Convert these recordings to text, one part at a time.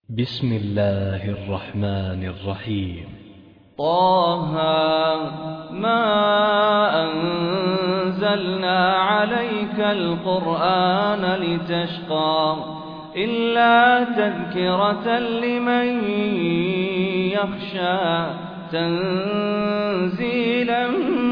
بسم الله الرحمن الرحيم. طه ما أنزلنا عليك القرآن لتشقى إلا تذكرة لمن يخشى تنزيلا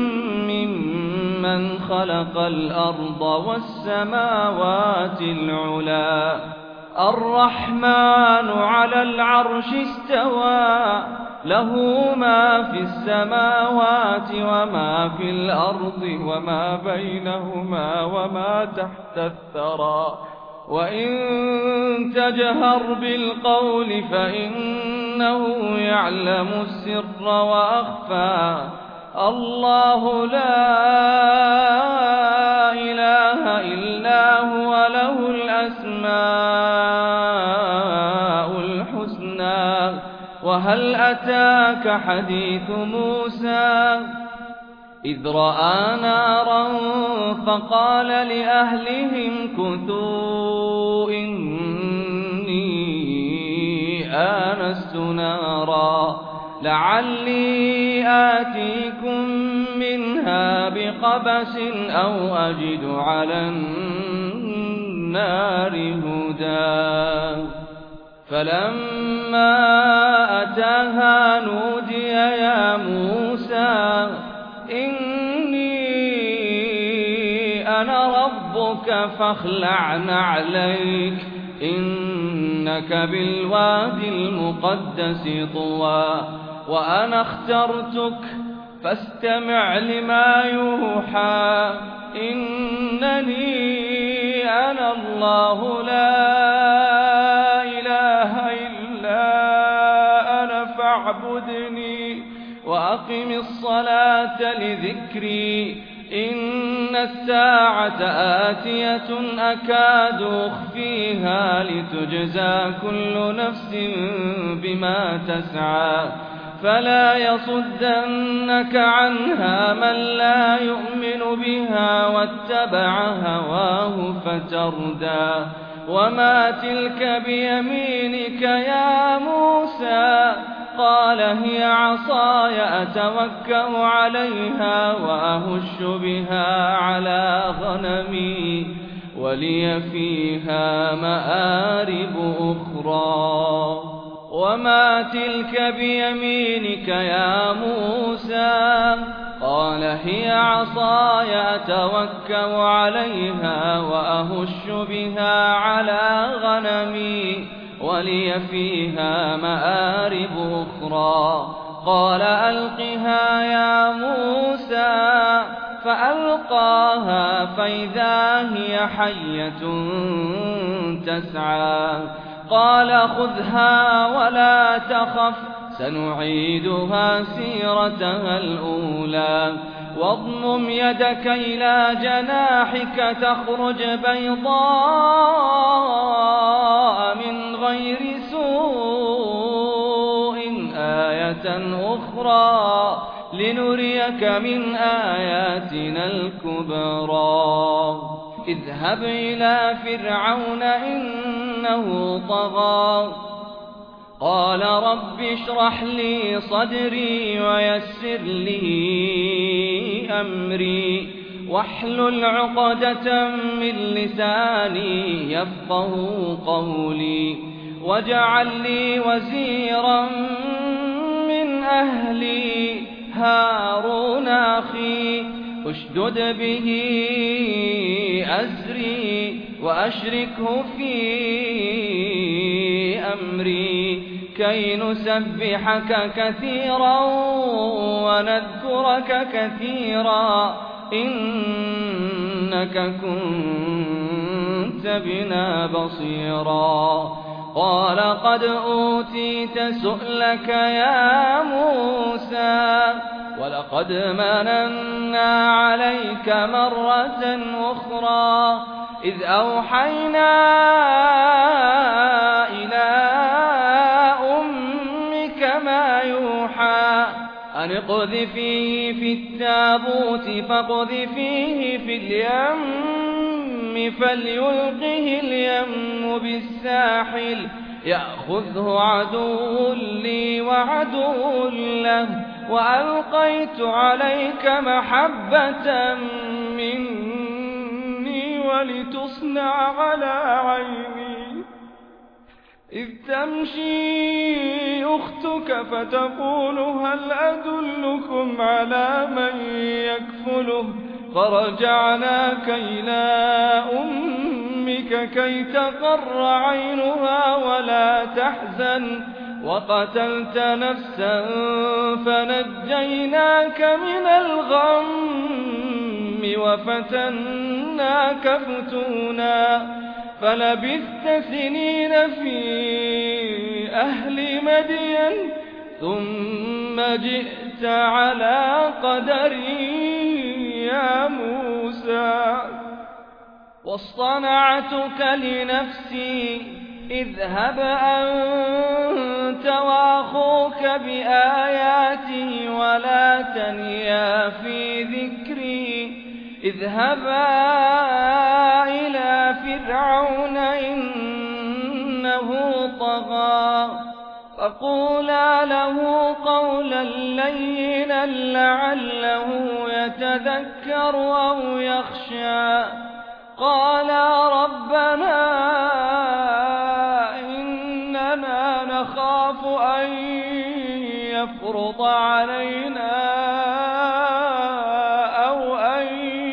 ممن خلق الأرض والسماوات العلا الرحمن على العرش استوى له ما في السماوات وما في الأرض وما بينهما وما تحت الثرى وإن تجهر بالقول فإنه يعلم السر وأخفى الله لا إله إلا هو له الأسماء الحسنى وهل أتاك حديث موسى إذ رأى نارا فقال لأهلهم كثوا إني آنست نارا لعلي آتيكم منها بقبس أو أجد على النار هدى فلما أتاها نودي يا موسى إني أنا ربك فاخلع نعليك إنك بالوادي المقدس طوى وأنا اخترتك فاستمع لما يوحى إنني أنا الله لا إله إلا أنا فاعبدني وأقم الصلاة لذكري إن الساعة آتية أكاد أخفيها لتجزى كل نفس بما تسعى فلا يصدنك عنها من لا يؤمن بها واتبع هواه فتردى وما تلك بيمينك يا موسى قال هي عصاي أتوكأ عليها وأهش بها على غنمي ولي فيها مآرب أخرى وما تلك بيمينك يا موسى قال هي عصاي أتوكأ عليها وأهش بها على غنمي ولي فيها مآرب أخرى قال ألقها يا موسى فألقاها فإذا هي حية تسعى قال خذها ولا تخف سنعيدها سيرتها الأولى واضمم يدك إلى جناحك تخرج بيضاء من غير سوء آية أخرى لنريك من آياتنا الكبرى اذهب إلى فرعون إنه طغى قال رب اشرح لي صدري ويسر لي أمري واحلل عقدة من لساني يفقه قولي واجعل لي وزيرا من أهلي هارون أخي اشدد به أزري وأشركه في أمري كي نسبحك كثيرا ونذكرك كثيرا إنك كنت بنا بصيرا قال قد أوتيت سؤلك يا موسى ولقد مننا عليك مرة أخرى إذ أوحينا إلى أمك ما يوحى أن اقذفيه في التابوت فاقذفيه في اليم فليلقه اليم بالساحل يأخذه عدو لي وعدو له وألقيت عليك محبة مني ولتصنع على عيني إذ تمشي أختك فتقول هل أدلكم على من يكفله فرجعناك إلى أمك كي تقر عينها ولا تحزن وقتلت نفسا فنجيناك من الغم وفتناك فتونا فلبثت سنين في أهل مدين ثم جئت على قدري يا موسى واصطنعتك لنفسي اذهب أنت وأخوك بآياتي ولا تنيا في ذكري اذهبا إلى فرعون إنه طغى فقولا له قولا لينا لعله يتذكر أو يخشى قالا ربنا إننا نخاف أن يفرط علينا أو أن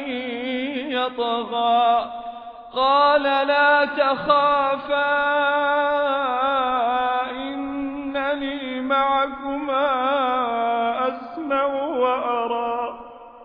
يطغى قال لا تخافا إنني معكما أسمع وأرى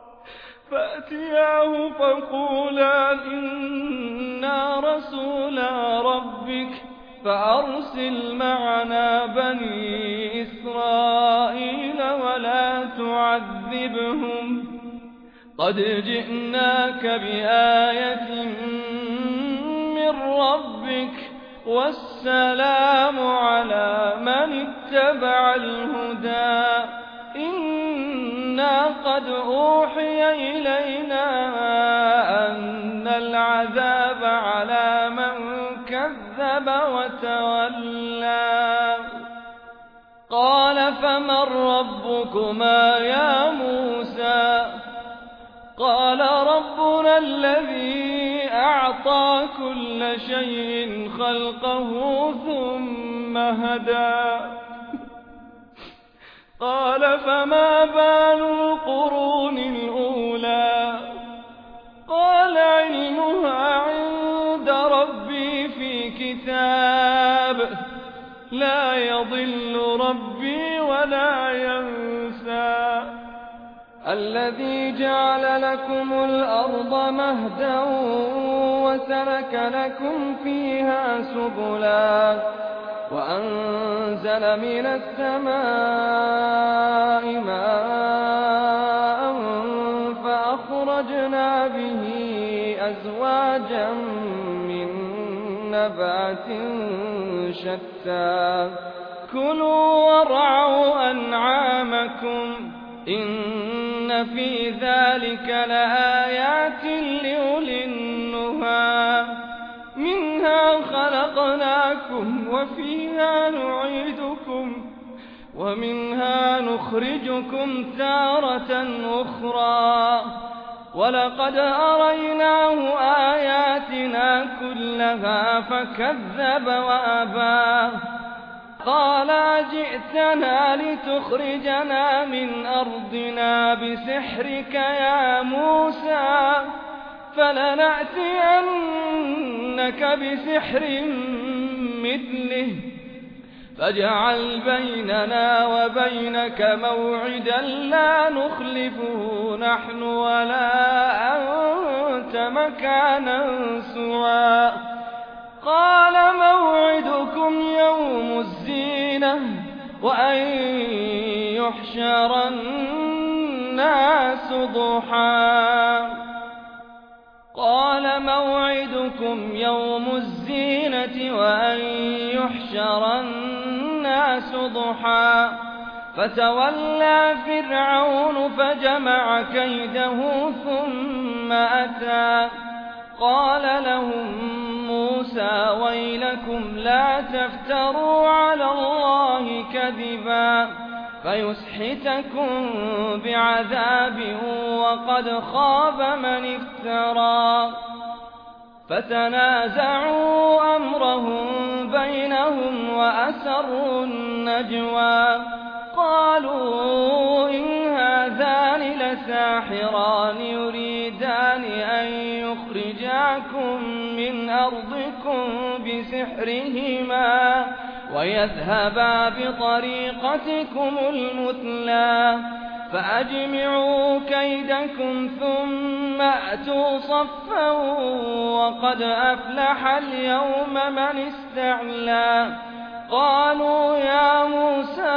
فأتياه فقولا إنا رسولا ربك فأرسل معنا بني إسرائيل ولا تعذبهم قد جئناك بآية من ربك والسلام على من اتبع الهدى إنا قد أوحي إلينا أن العذاب على من كذب وتولى قال فمن ربكما يا موسى قال ربنا الذي أعطى كل شيء خلقه ثم هدى قال فما بال القرون الأولى قال علمها عند ربي في كتاب لا يضل ربي ولا ينسى الذي جعل لكم الأرض مهدا وسلك لكم فيها سبلا وأنزل من السماء ماء فأخرجنا به أزواجا من نبات شتى كلوا وارعوا أنعامكم إن في ذلك لآيات لأولي النهى منها خلقناكم وفيها نعيدكم ومنها نخرجكم تارة أخرى ولقد أريناه آياتنا كلها فكذب وأبى قال جئتنا لتخرجنا من أرضنا بسحرك يا موسى فلنأتينك بسحر مثله فاجعل بيننا وبينك موعدا لا نخلفه نحن ولا أنت مكانا سوى قال موعدكم يوم الزينة وأن يحشر الناس ضحى قال موعدكم يوم الزينة وأن يحشر الناس ضحى فتولى فرعون فجمع كيده ثم أتى قال لهم موسى ويلكم لا تفتروا على الله كذبا فيسحتكم بعذاب وقد خاب من افترى فتنازعوا أمرهم بينهم وأسروا النجوى قالوا إن هذان لساحران يريدان أن يخرجاكم من أرضكم بسحرهما ويذهبا بطريقتكم المثلى فأجمعوا كيدكم ثم أتوا صفا وقد أفلح اليوم من استعلى قالوا يا موسى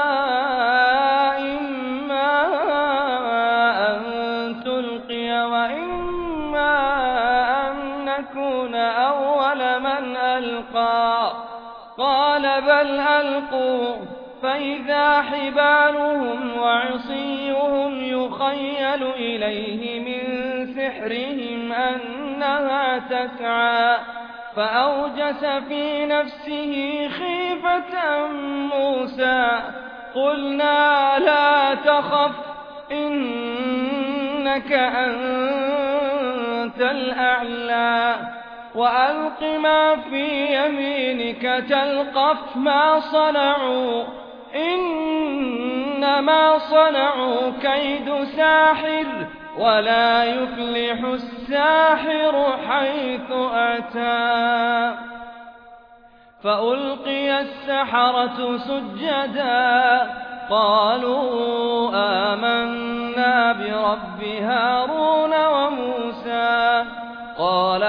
إما أن تلقي وإما أن نكون أول من ألقى قال بل ألقوا فإذا حبالهم وعصيهم يخيل إليه من سحرهم أنها تسعى فأوجس في نفسه خيفة موسى قلنا لا تخف إنك أنت الأعلى وألق ما في يمينك تلقف ما صنعوا إنما صنعوا كيد ساحر ولا يفلح الساحر حيث أتى فألقي السحرة سجدا قالوا آمنا برب هارون وموسى قال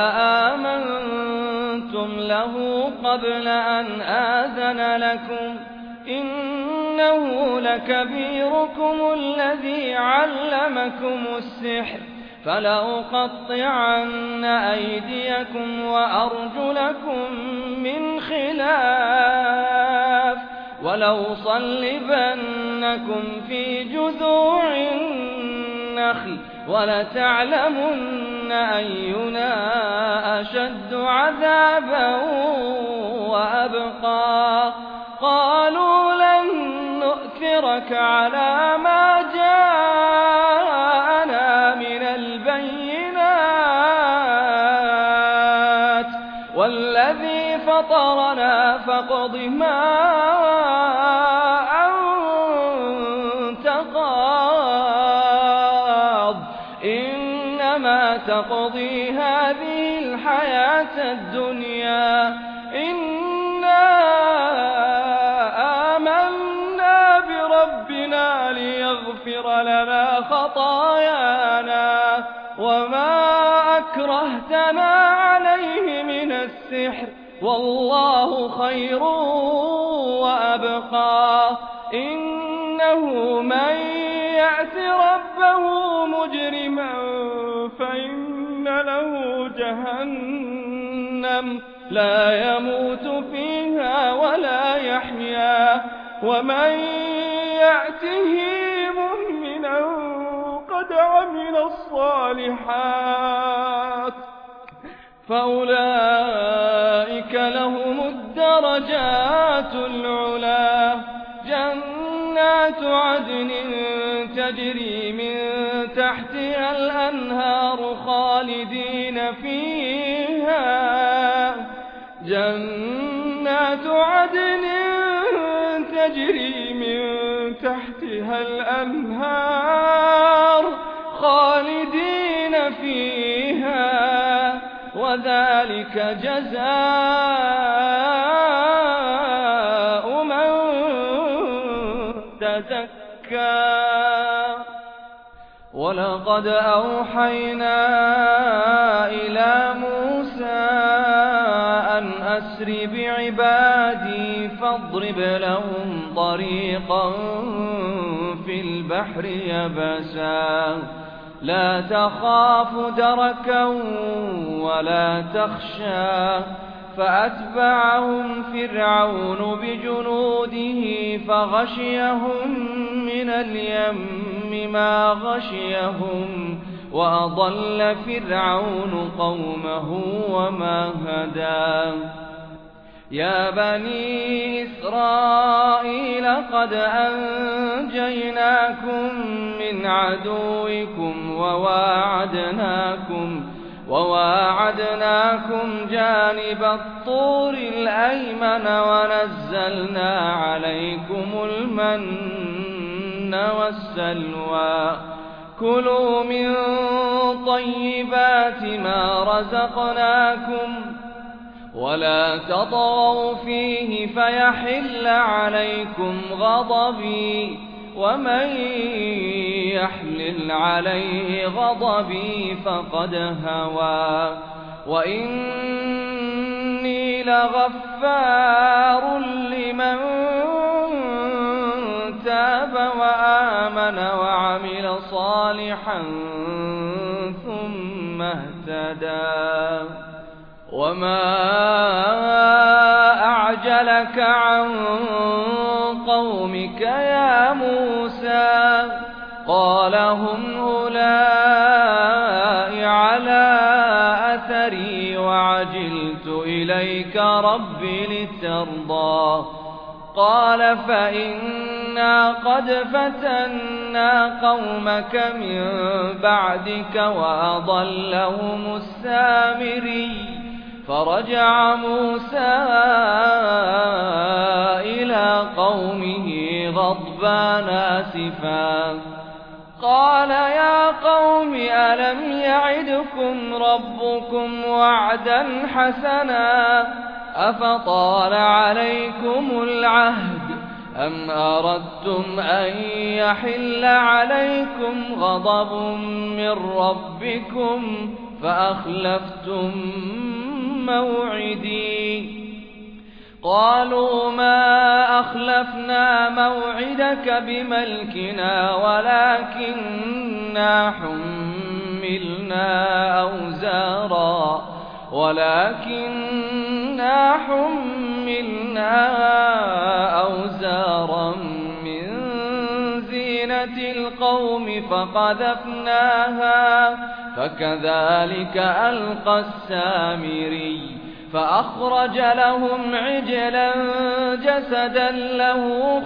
آمنتم له قبل أن آذن لكم إنه لكبيركم الذي علمكم السحر فلأقطعن أيديكم وأرجلكم من خلاف ولأصلبنكم في جذوع النخل ولتعلمن أينا أشد عذابا وأبقى قالوا لن نؤثرك على ما جاءنا من البينات والذي فطرنا فاقض ما أنت قاض إنما تقضي هذه الحياة الدنيا إنا آمنا بربنا ليغفر لنا خطايانا وما أكرهتنا عليه من السحر والله خير وأبقى إنه من يأت ربه مجرما فإن له جهنم لا يموت فيها ولا يحيا ومن يأته مؤمنا قد عمل الصالحات فأولئك لهم الدرجات العلا جنات عدن تجري من تحتها الأنهار خالدين فيها جنات عدن تجري من تحتها الأنهار خالدين فيها وذلك جزاء من تزكى ولقد أوحينا إلى موسى أن أسر بعبادي فاضرب لهم طريقا في البحر يبسا لا تخاف دركا ولا تخشى فأتبعهم فرعون بجنوده فغشيهم من اليم ما غشيهم وأضل فرعون قومه وما هدى يا بني إسرائيل قد أنجيناكم من عدوكم وواعدناكم جانب الطور الأيمن ونزلنا عليكم المن والسلوى كلوا من طيبات ما رزقناكم ولا تطغوا فيه فيحل عليكم غضبي ومن يحلل عليه غضبي فقد هوى وإني لغفار لمن تاب وآمن وعمل صالحا ثم اهتدى وما أعجلك عن قومك يا موسى قال هم أولئك على أثري وعجلت إليك رب لترضى قال فإنا قد فتنا قومك من بعدك وأضلهم السامري فرجع موسى إلى قومه غضبان آسفا قال يا قوم ألم يعدكم ربكم وعدا حسنا أفطال عليكم العهد أم أردتم أن يحل عليكم غضب من ربكم فأخلفتم موعدي قالوا ما أخلفنا موعدك بملكنا ولكننا حملنا أوزارا من زينة القوم فقذفناها فكذلك ألقى السامري فأخرج لهم عجلا جسدا له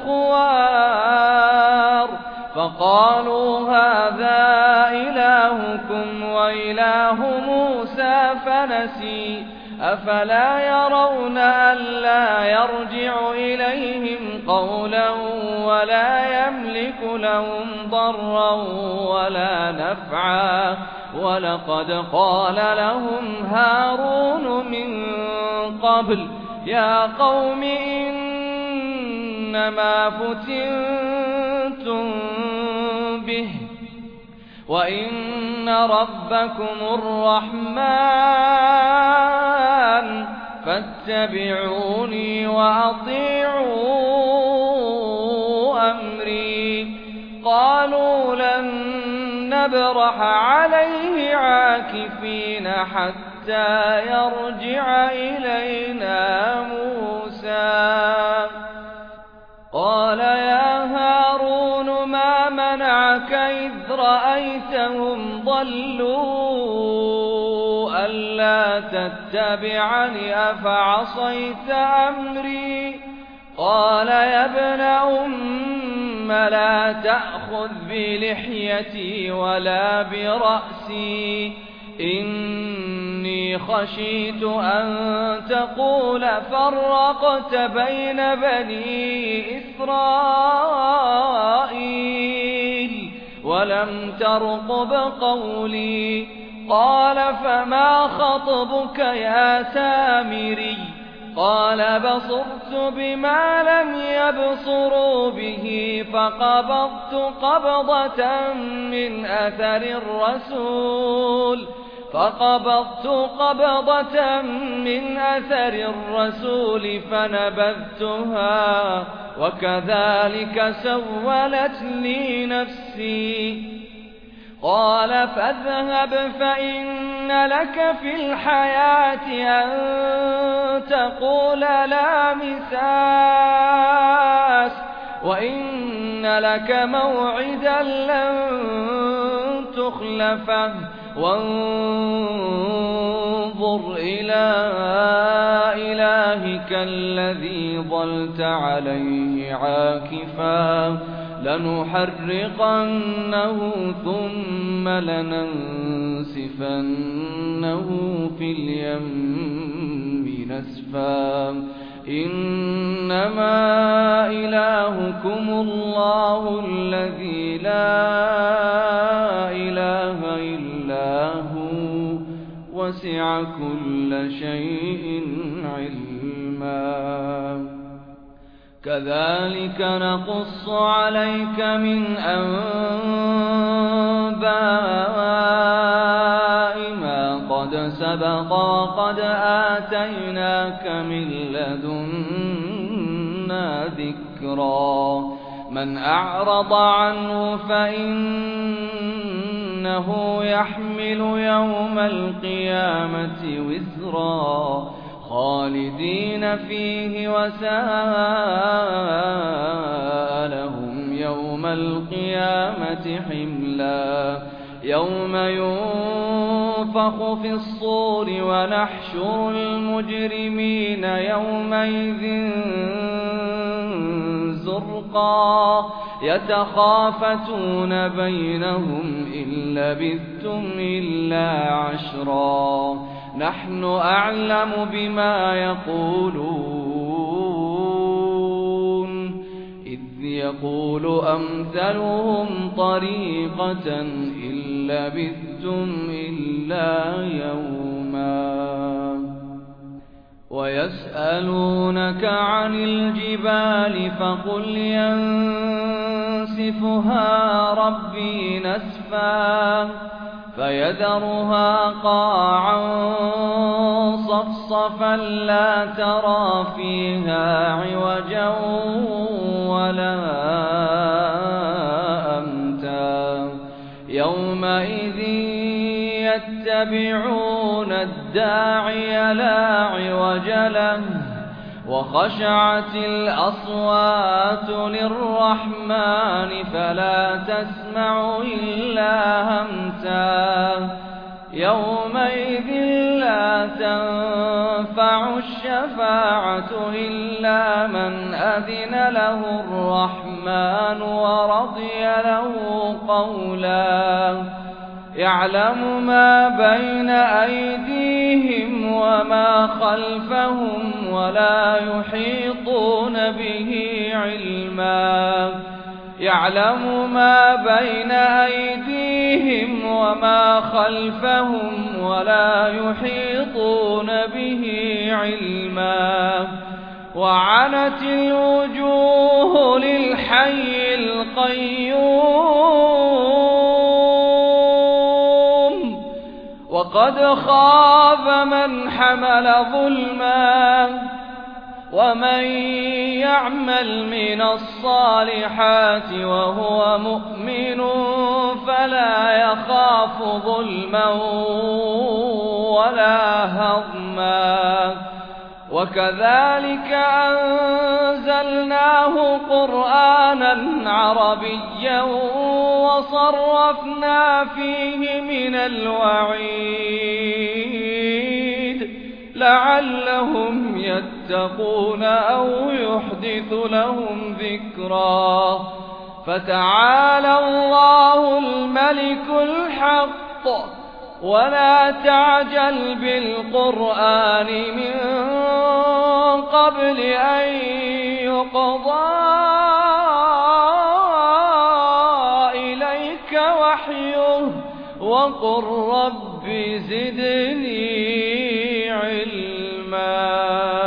خوار فقالوا هذا إلهكم وإله موسى فنسي أفلا يرون ألا يرجع إليهم قولا ولا يملك لهم ضرا ولا نفعا ولقد قال لهم هارون من قبل يا قوم إنما فتنتم به وإن ربكم الرحمن فاتبعوني وأطيعوا أمري قالوا لن نبرح عليه عاكفين حتى يرجع إلينا موسى قال يا هارون ما منعك إذ رأيتهم ضلوا ألا تتبعني أفعصيت أمري قال يا ابن أم لا تأخذ بلحيتي ولا برأسي إني خشيت أن تقول فرقت بين بني إسرائيل ولم ترقب قولي قال فما خطبك يا سامري قال بصرت بما لم يبصروا به فقبضت قبضة من أثر الرسول فنبذتها وكذلك سولت لي نفسي قال فاذهب فإن لك في الحياة أن تقول لا مساس وإن لك موعدا لن زخلفه وانظر إلى إلهك الذي ظلت عليه عاكفا لنحرقنه ثم لننسفنه في اليم نسفا إنما إلهكم الله الذي لا إله إلا هو وسع كل شيء علما كذلك نقص عليك من أنباء ما قد سبق وقد آتيناك من لدنا ذكرا من أعرض عنه فإنه يحمل يوم القيامة وزرا خالدين فيه وساء لهم يوم القيامة حملا يوم ينفخ في الصور ونحشر المجرمين يومئذ زرقا يتخافتون بينهم إن لبثتم إلا عشرا نحن أعلم بما يقولون إذ يقول أمثلهم طريقة إن لبثتم إلا يوما ويسألونك عن الجبال فقل ينسفها ربي نسفا فيذرها قاعا صفصفا لا ترى فيها عوجا ولا أمتا يومئذ يتبعون الداعي لا عوج له وخشعت الأصوات للرحمن فلا تسمع إلا همسا يومئذ لا تنفع الشفاعة إلا من أذن له الرحمن ورضي له قولا يعلم ما بين أيديهم وما خلفهم ولا يحيطون به علما يعلم ما بين أيديهم وما خلفهم ولا يحيطون به علما وعنت الوجوه للحي القيوم وقد خاب من حمل ظلما ومن يعمل من الصالحات وهو مؤمن فلا يخاف ظلما ولا هضما وكذلك أنزلناه قرآنا عربيا وصرفنا فيه من الوعيد لعلهم يتقون أو يحدث لهم ذكرا فتعالى الله الملك الحق ولا تعجل بالقرآن من قبل أن يقضى إليك وحيه وقل رب زدني علما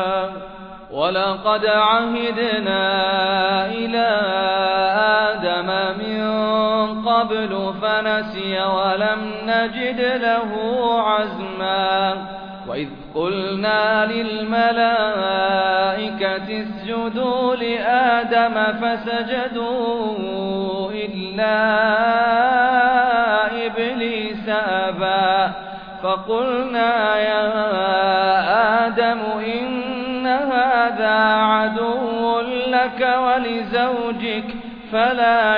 ولقد عهدنا إلى آدم من قبل فنسي ولم نجد له عزما وإذ قلنا للملائكة اسجدوا لآدم فسجدوا إلا إبليس أبى فقلنا يا آدم إن هذا عدو لك ولزوجك فلا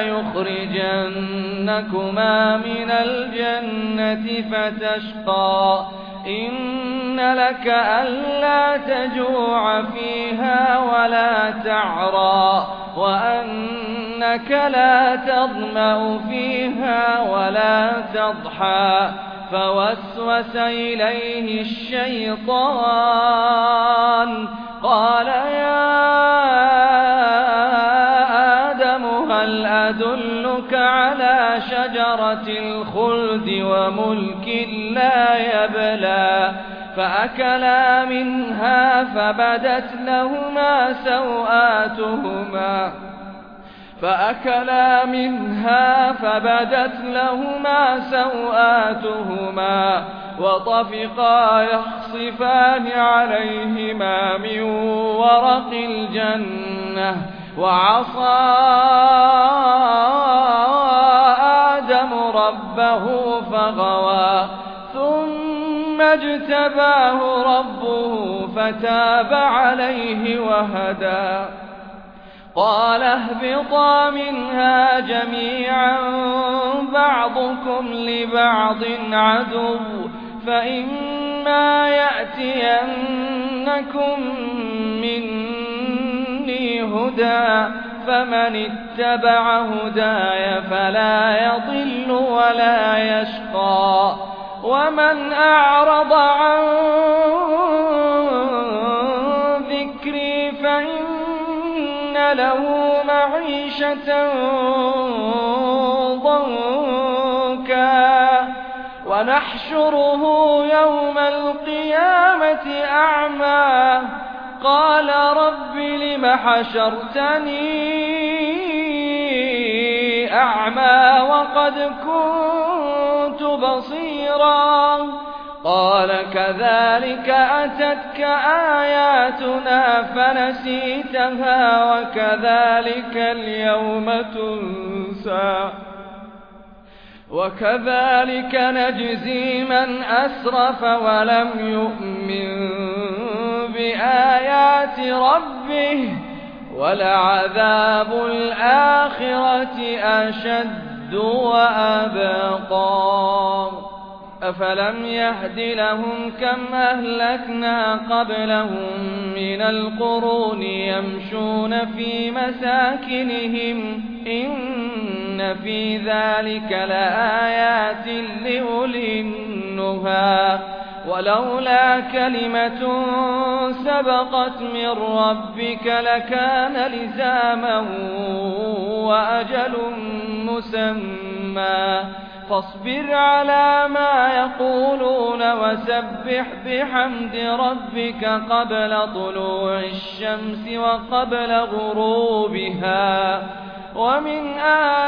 يخرجنكما من الجنة فتشقى إن لك ألا تجوع فيها ولا تعرى وأنك لا تظمأ فيها ولا تضحى فوسوس إليه الشيطان قال يا آدم هل أدلك على شجرة الخلد وملك لا يبلى فأكلا منها فبدت لهما سوآتهما وطفقا يخصفان عليهما من ورق الجنة وعصى آدم ربه فغوى ثم اجتباه ربه فتاب عليه وهدى قال اهبطا منها جميعا بعضكم لبعض عدو فإما يأتينكم مني هدى فمن اتبع هداي فلا يضل ولا يشقى ومن أعرض عن ذكري فإن له معيشة ضنكا ونحشره يوم القيامة أعمى قال رب لم حشرتني أعمى وقد كنت بصيرا قال كذلك أتتك آياتنا فنسيتها وكذلك اليوم تنسى وكذلك نجزي من أسرف ولم يؤمن بآيات ربه ولعذاب الآخرة أشد وأبقى أفلم يهد لهم كم أهلكنا قبلهم من القرون يمشون في مساكنهم إن في ذلك لآيات لأولي النهى ولولا كلمة سبقت من ربك لكان لزاما وأجل مسمى فاصبر على ما يقولون وسبح بحمد ربك قبل طلوع الشمس وقبل غروبها ومن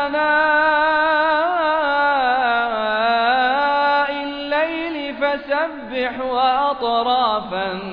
آناء الليل فسبح وأطراف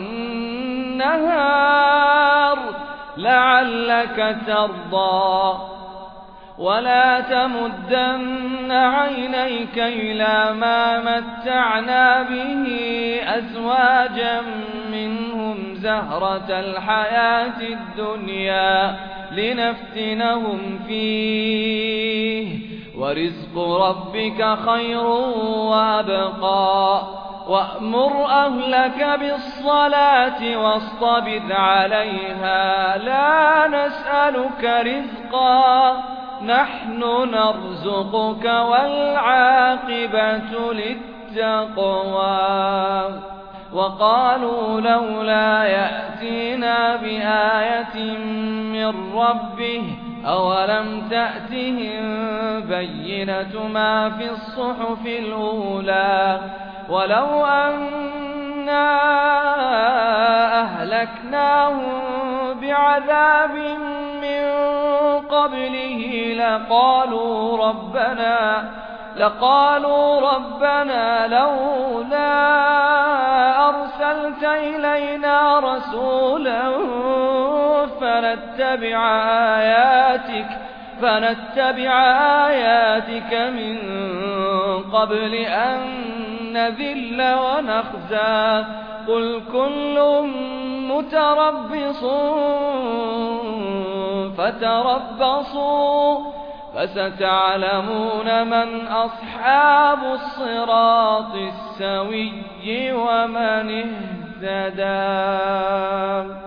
النهار لعلك ترضى ولا تمدن عينيك إلى ما متعنا به أزواجا منهم زهرة الحياة الدنيا لنفتنهم فيه ورزق ربك خير وأبقى وأمر أهلك بالصلاة واصطبر عليها لا نسألك رزقا نحن نرزقك والعاقبة للتقوى وقالوا لولا يأتينا بآية من ربه أولم تأتهم بينة ما في الصحف الأولى ولو أنا أهلكناهم بعذاب من قبله لقالوا ربنا لولا أرسلت إلينا رسولا فنتبع آياتك من قبل أن نذل ونخزى قل كل متربص فتربصوا فستعلمون من أصحاب الصراط السوي ومن اهتدى.